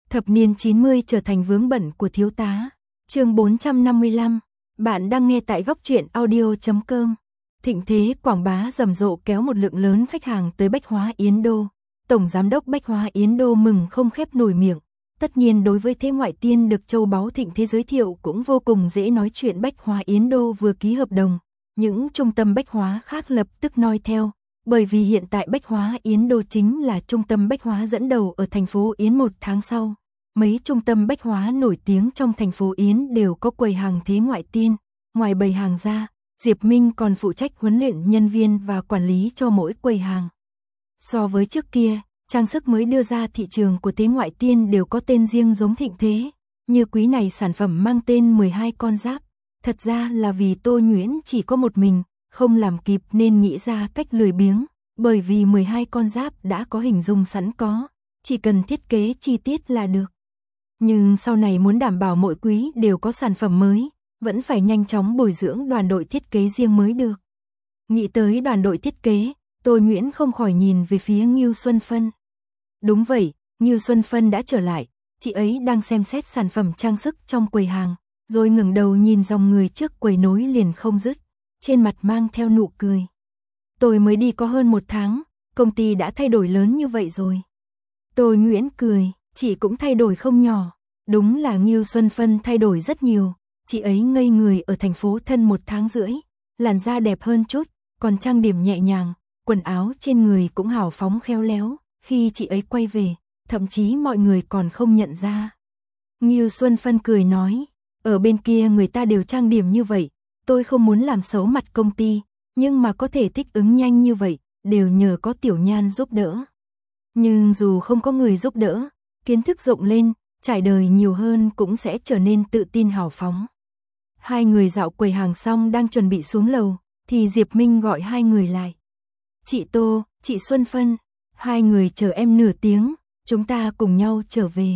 Thập niên 90 trở thành vướng bận của thiếu tá. Chương 455. Bạn đang nghe tại góc truyện audio.com. Thịnh thế quảng bá rầm rộ kéo một lượng lớn khách hàng tới Bách Hóa Yến Đô. Tổng giám đốc Bách Hóa Yến Đô mừng không khép nổi miệng. Tất nhiên đối với thế ngoại tiên được châu báu Thịnh thế giới thiệu cũng vô cùng dễ nói chuyện. Bách Hóa Yến Đô vừa ký hợp đồng, những trung tâm bách hóa khác lập tức noi theo. Bởi vì hiện tại Bách Hóa Yến Đô chính là trung tâm bách hóa dẫn đầu ở thành phố Yến. Một tháng sau, mấy trung tâm bách hóa nổi tiếng trong thành phố Yến đều có quầy hàng thế ngoại tiên. Ngoài bày hàng ra, Diệp Minh còn phụ trách huấn luyện nhân viên và quản lý cho mỗi quầy hàng. So với trước kia, trang sức mới đưa ra thị trường của thế ngoại tiên đều có tên riêng giống Thịnh thế. Như quý này sản phẩm mang tên 12 con giáp. Thật ra là vì Tô Nhuyễn chỉ có một mình, không làm kịp nên nghĩ ra cách lười biếng. Bởi vì 12 con giáp đã có hình dung sẵn có, chỉ cần thiết kế chi tiết là được. Nhưng sau này muốn đảm bảo mỗi quý đều có sản phẩm mới, vẫn phải nhanh chóng bồi dưỡng đoàn đội thiết kế riêng mới được. Nghĩ tới đoàn đội thiết kế, Tô Nhuyễn không khỏi nhìn về phía Ngưu Xuân Phân. Đúng vậy, Ngưu Xuân Phân đã trở lại, chị ấy đang xem xét sản phẩm trang sức trong quầy hàng, rồi ngẩng đầu nhìn dòng người trước quầy nối liền không dứt, trên mặt mang theo nụ cười. Tôi mới đi có hơn 1 tháng, công ty đã thay đổi lớn như vậy rồi. Tô Nhuyễn cười, chị cũng thay đổi không nhỏ. Đúng là Ngưu Xuân Phân thay đổi rất nhiều. Chị ấy ngây người ở thành phố Thân 1 tháng rưỡi, làn da đẹp hơn chút, còn trang điểm nhẹ nhàng, quần áo trên người cũng hào phóng khéo léo. Khi chị ấy quay về, thậm chí mọi người còn không nhận ra. Ngưu Xuân Phân cười nói, ở bên kia người ta đều trang điểm như vậy, tôi không muốn làm xấu mặt công ty, nhưng mà có thể thích ứng nhanh như vậy, đều nhờ có Tiểu Nhan giúp đỡ. Nhưng dù không có người giúp đỡ, kiến thức rộng lên, trải đời nhiều hơn cũng sẽ trở nên tự tin hào phóng. Hai người dạo quầy hàng xong đang chuẩn bị xuống lầu, thì Diệp Minh gọi hai người lại. Chị Tô, chị Xuân Phân, hai người chờ em nửa tiếng, chúng ta cùng nhau trở về.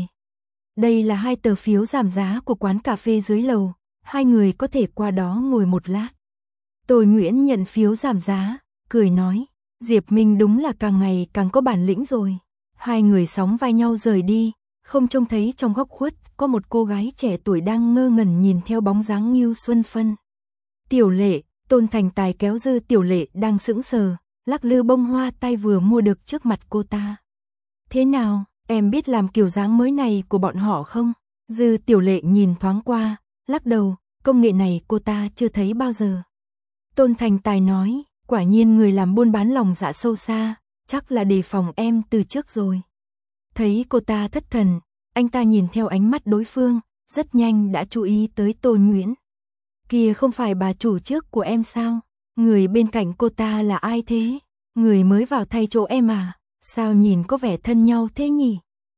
Đây là 2 tờ phiếu giảm giá của quán cà phê dưới lầu, hai người có thể qua đó ngồi một lát. Tô Nhuyễn nhận phiếu giảm giá, cười nói, Diệp Minh đúng là càng ngày càng có bản lĩnh rồi. Hai người sóng vai nhau rời đi, không trông thấy trong góc khuất có một cô gái trẻ tuổi đang ngơ ngẩn nhìn theo bóng dáng Ngưu Xuân Phân. Tiểu Lệ, Tôn Thành Tài kéo Dư Tiểu Lệ đang sững sờ, lắc lư bông hoa tay vừa mua được trước mặt cô ta. Thế nào, em biết làm kiểu dáng mới này của bọn họ không? Dư Tiểu Lệ nhìn thoáng qua, lắc đầu, công nghệ này cô ta chưa thấy bao giờ. Tôn Thành Tài nói, quả nhiên người làm buôn bán lòng dạ sâu xa, chắc là đề phòng em từ trước rồi. Thấy cô ta thất thần, anh ta nhìn theo ánh mắt đối phương, rất nhanh đã chú ý tới Tô Nhuyễn. Kia không phải bà chủ trước của em sao? Người bên cạnh cô ta là ai thế? Người mới vào thay chỗ em à? Sao nhìn có vẻ thân nhau thế nhỉ?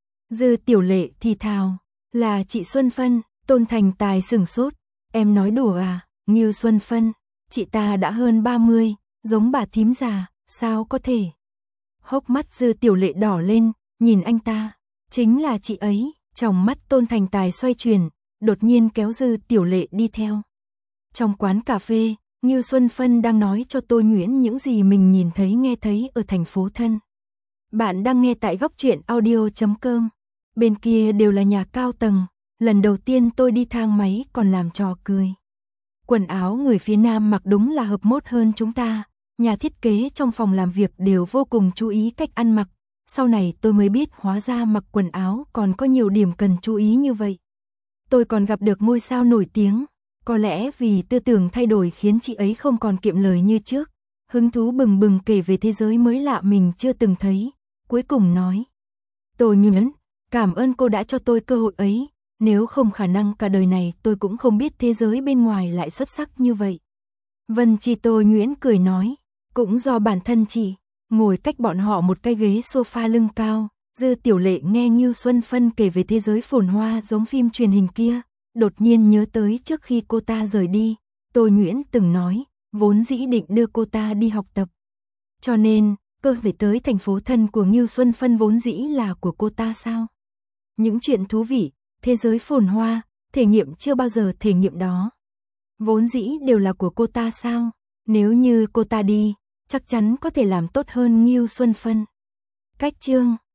Dư Tiểu Lệ thì thào, là chị Xuân Phân. Tôn Thành Tài sửng sốt, em nói đùa à? Ngưu Xuân Phân, chị ta đã hơn 30, giống bà thím già, sao có thể? Hốc mắt Dư Tiểu Lệ đỏ lên, nhìn anh ta, chính là chị ấy. Trong mắt Tôn Thành Tài xoay chuyển, đột nhiên kéo Dư Tiểu Lệ đi theo. Trong quán cà phê, Ngưu Xuân Phân đang nói cho Tô Nhuyễn những gì mình nhìn thấy nghe thấy ở thành phố Thân. Bạn đang nghe tại góc truyện audio.com. Bên kia đều là nhà cao tầng, lần đầu tiên tôi đi thang máy còn làm trò cười. Quần áo người phía Nam mặc đúng là hợp mốt hơn chúng ta, nhà thiết kế trong phòng làm việc đều vô cùng chú ý cách ăn mặc. Sau này tôi mới biết hóa ra mặc quần áo còn có nhiều điểm cần chú ý như vậy. Tôi còn gặp được ngôi sao nổi tiếng, có lẽ vì tư tưởng thay đổi khiến chị ấy không còn kiệm lời như trước. Hứng thú bừng bừng kể về thế giới mới lạ mình chưa từng thấy, cuối cùng nói. Tô Nhuyễn, cảm ơn cô đã cho tôi cơ hội ấy, nếu không khả năng cả đời này tôi cũng không biết thế giới bên ngoài lại xuất sắc như vậy. Vân Chi. Tô Nhuyễn cười nói, cũng do bản thân chị. Ngồi cách bọn họ một cái ghế sofa lưng cao, Dư Tiểu Lệ nghe Ngưu Xuân Phân kể về thế giới phồn hoa giống phim truyền hình kia, đột nhiên nhớ tới trước khi cô ta rời đi, Tô Nhuyễn từng nói, vốn dĩ định đưa cô ta đi học tập. Cho nên, cơ về tới thành phố Thân của Ngưu Xuân Phân vốn dĩ là của cô ta sao? Những chuyện thú vị, thế giới phồn hoa, thể nghiệm chưa bao giờ thể nghiệm đó. Vốn dĩ đều là của cô ta sao? Nếu như cô ta đi, chắc chắn có thể làm tốt hơn Ngưu Xuân Phân. Cách chương